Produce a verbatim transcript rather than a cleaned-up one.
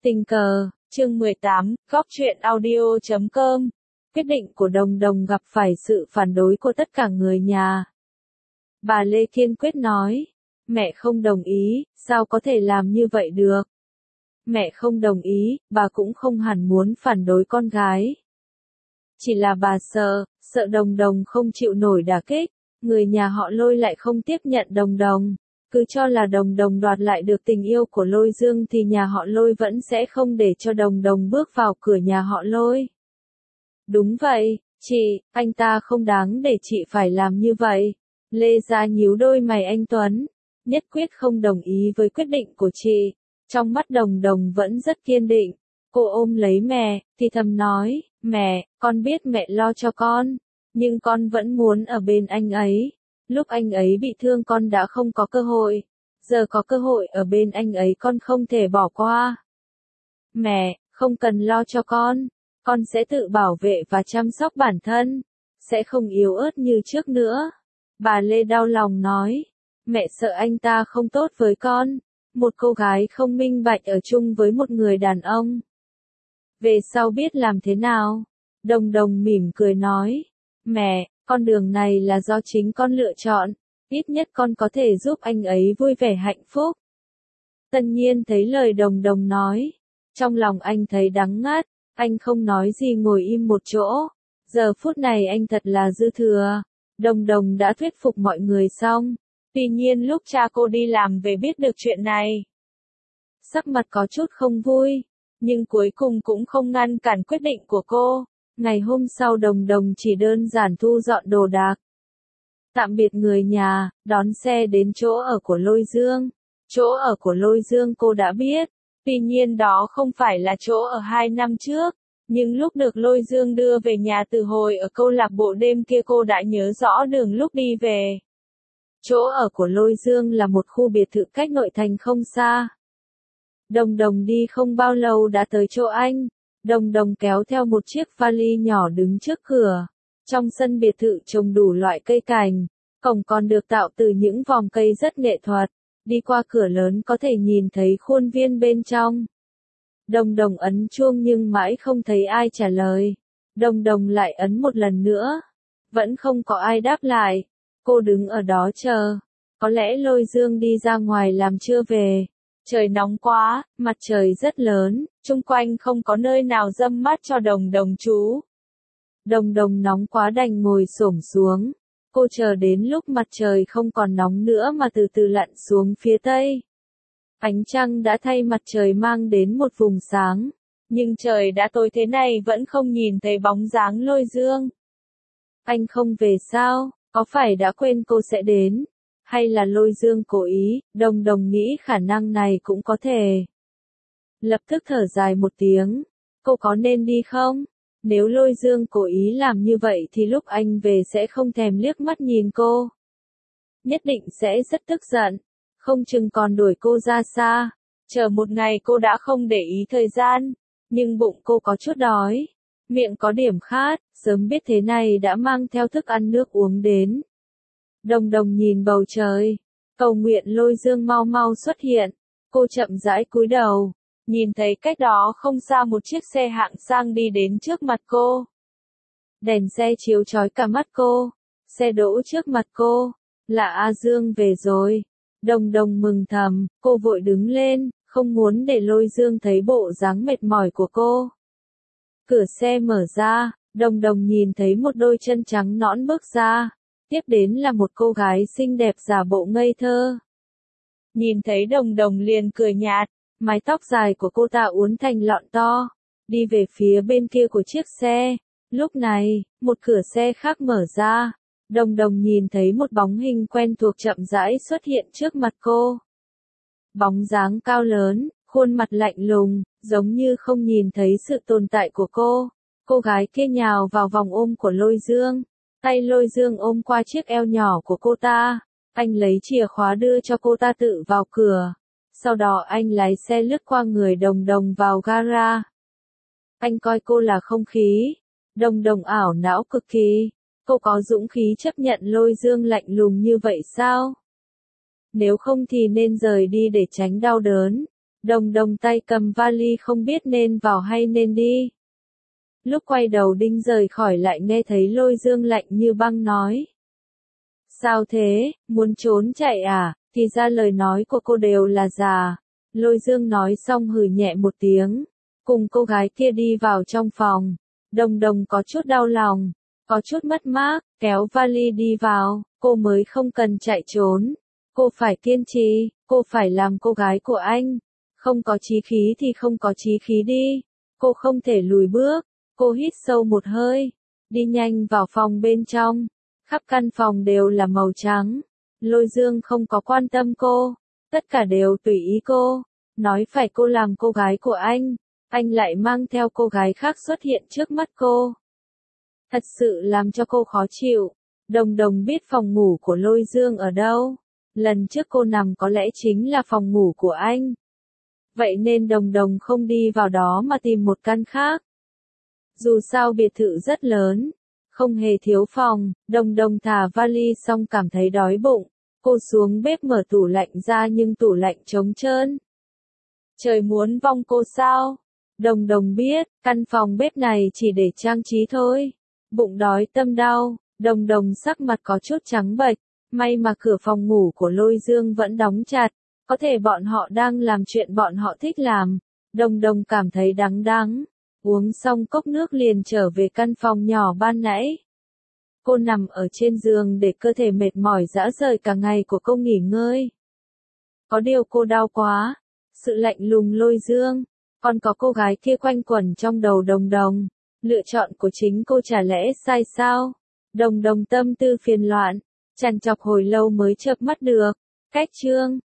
Tình cờ, chương mười tám, góc truyện audio chấm com. Quyết định của Đồng Đồng gặp phải sự phản đối của tất cả người nhà. Bà Lê kiên quyết nói, mẹ không đồng ý, sao có thể làm như vậy được? Mẹ không đồng ý, bà cũng không hẳn muốn phản đối con gái. Chỉ là bà sợ, sợ Đồng Đồng không chịu nổi đả kích, người nhà họ Lôi lại không tiếp nhận Đồng Đồng. Cứ cho là Đồng Đồng đoạt lại được tình yêu của Lôi Dương thì nhà họ Lôi vẫn sẽ không để cho Đồng Đồng bước vào cửa nhà họ Lôi. Đúng vậy, chị, anh ta không đáng để chị phải làm như vậy. Lê Gia nhíu đôi mày anh Tuấn, nhất quyết không đồng ý với quyết định của chị. Trong mắt Đồng Đồng vẫn rất kiên định. Cô ôm lấy mẹ, thì thầm nói, mẹ, con biết mẹ lo cho con, nhưng con vẫn muốn ở bên anh ấy. Lúc anh ấy bị thương con đã không có cơ hội, giờ có cơ hội ở bên anh ấy con không thể bỏ qua. Mẹ, không cần lo cho con, con sẽ tự bảo vệ và chăm sóc bản thân, sẽ không yếu ớt như trước nữa. Bà Lê đau lòng nói, mẹ sợ anh ta không tốt với con, một cô gái không minh bạch ở chung với một người đàn ông. Về sau biết làm thế nào? Đồng Đồng mỉm cười nói, mẹ, con đường này là do chính con lựa chọn, ít nhất con có thể giúp anh ấy vui vẻ hạnh phúc. Tân Nhiên thấy lời Đồng Đồng nói, trong lòng anh thấy đắng ngắt, anh không nói gì ngồi im một chỗ. Giờ phút này anh thật là dư thừa. Đồng Đồng đã thuyết phục mọi người xong, tuy nhiên lúc cha cô đi làm về biết được chuyện này, sắc mặt có chút không vui, nhưng cuối cùng cũng không ngăn cản quyết định của cô. Ngày hôm sau Đồng Đồng chỉ đơn giản thu dọn đồ đạc, tạm biệt người nhà, đón xe đến chỗ ở của Lôi Dương. Chỗ ở của Lôi Dương cô đã biết, tuy nhiên đó không phải là chỗ ở hai năm trước, nhưng lúc được Lôi Dương đưa về nhà từ hồi ở câu lạc bộ đêm kia cô đã nhớ rõ đường lúc đi về. Chỗ ở của Lôi Dương là một khu biệt thự cách nội thành không xa. Đồng Đồng đi không bao lâu đã tới chỗ anh. Đồng Đồng kéo theo một chiếc vali nhỏ đứng trước cửa. Trong sân biệt thự trồng đủ loại cây cảnh, cổng còn được tạo từ những vòng cây rất nghệ thuật. Đi qua cửa lớn có thể nhìn thấy khuôn viên bên trong. Đồng Đồng ấn chuông nhưng mãi không thấy ai trả lời. Đồng Đồng lại ấn một lần nữa, vẫn không có ai đáp lại. Cô đứng ở đó chờ, có lẽ Lôi Dương đi ra ngoài làm trưa về. Trời nóng quá, mặt trời rất lớn, chung quanh không có nơi nào râm mát cho Đồng Đồng trú. Đồng Đồng nóng quá đành ngồi xổm xuống. Cô chờ đến lúc mặt trời không còn nóng nữa mà từ từ lặn xuống phía tây. Ánh trăng đã thay mặt trời mang đến một vùng sáng, nhưng trời đã tối thế này vẫn không nhìn thấy bóng dáng Lôi Dương. Anh không về sao, có phải đã quên cô sẽ đến? Hay là Lôi Dương cố ý? Đồng Đồng nghĩ khả năng này cũng có thể. Lập tức thở dài một tiếng, cô có nên đi không? Nếu Lôi Dương cố ý làm như vậy thì lúc anh về sẽ không thèm liếc mắt nhìn cô. Nhất định sẽ rất tức giận, không chừng còn đuổi cô ra xa. Chờ một ngày cô đã không để ý thời gian, nhưng bụng cô có chút đói, miệng có điểm khát, sớm biết thế này đã mang theo thức ăn nước uống đến. Đồng Đồng nhìn bầu trời, cầu nguyện Lôi Dương mau mau xuất hiện. Cô chậm rãi cúi đầu, nhìn thấy cách đó không xa một chiếc xe hạng sang đi đến trước mặt cô. Đèn xe chiếu chói cả mắt cô, xe đỗ trước mặt cô, là A Dương về rồi. Đồng Đồng mừng thầm, cô vội đứng lên, không muốn để Lôi Dương thấy bộ dáng mệt mỏi của cô. Cửa xe mở ra, Đồng Đồng nhìn thấy một đôi chân trắng nõn bước ra. Tiếp đến là một cô gái xinh đẹp giả bộ ngây thơ. Nhìn thấy Đồng Đồng liền cười nhạt, mái tóc dài của cô ta uốn thành lọn to, đi về phía bên kia của chiếc xe. Lúc này, một cửa xe khác mở ra. Đồng Đồng nhìn thấy một bóng hình quen thuộc chậm rãi xuất hiện trước mặt cô. Bóng dáng cao lớn, khuôn mặt lạnh lùng, giống như không nhìn thấy sự tồn tại của cô. Cô gái kia nhào vào vòng ôm của Lôi Dương. Tay Lôi Dương ôm qua chiếc eo nhỏ của cô ta. Anh lấy chìa khóa đưa cho cô ta tự vào cửa. Sau đó anh lái xe lướt qua người Đồng Đồng vào gara. Anh coi cô là không khí. Đồng Đồng ảo não cực kỳ. Cô có dũng khí chấp nhận Lôi Dương lạnh lùng như vậy sao? Nếu không thì nên rời đi để tránh đau đớn. Đồng đồng tay cầm vali không biết nên vào hay nên đi. Lúc quay đầu định rời khỏi lại nghe thấy Lôi Dương lạnh như băng nói. Sao thế, muốn trốn chạy à, thì ra lời nói của cô đều là giả. Lôi Dương nói xong hừ nhẹ một tiếng, cùng cô gái kia đi vào trong phòng. Đồng đồng có chút đau lòng, có chút mất mát, kéo vali đi vào, cô mới không cần chạy trốn. Cô phải kiên trì, cô phải làm cô gái của anh. Không có chí khí thì không có chí khí đi. Cô không thể lùi bước. Cô hít sâu một hơi, đi nhanh vào phòng bên trong. Khắp căn phòng đều là màu trắng. Lôi Dương không có quan tâm cô, tất cả đều tùy ý cô. Nói phải cô làm cô gái của anh, anh lại mang theo cô gái khác xuất hiện trước mắt cô. Thật sự làm cho cô khó chịu. Đồng đồng biết phòng ngủ của Lôi Dương ở đâu. Lần trước cô nằm có lẽ chính là phòng ngủ của anh. Vậy nên đồng đồng không đi vào đó mà tìm một căn khác. Dù sao biệt thự rất lớn, không hề thiếu phòng, đồng đồng thả vali xong cảm thấy đói bụng. Cô xuống bếp mở tủ lạnh ra nhưng tủ lạnh trống trơn. Trời muốn vong cô sao? Đồng đồng biết, căn phòng bếp này chỉ để trang trí thôi. Bụng đói tâm đau, đồng đồng sắc mặt có chút trắng bệch. May mà cửa phòng ngủ của Lôi Dương vẫn đóng chặt. Có thể bọn họ đang làm chuyện bọn họ thích làm. Đồng đồng cảm thấy đắng đắng. Uống xong cốc nước liền trở về căn phòng nhỏ ban nãy. Cô nằm ở trên giường để cơ thể mệt mỏi rã rời cả ngày của cô nghỉ ngơi. Có điều cô đau quá. Sự lạnh lùng Lôi Dương. Còn có cô gái kia quanh quẩn trong đầu đồng đồng. Lựa chọn của chính cô chả lẽ sai sao? Đồng đồng tâm tư phiền loạn. Trằn trọc hồi lâu mới chợp mắt được. Cách chương.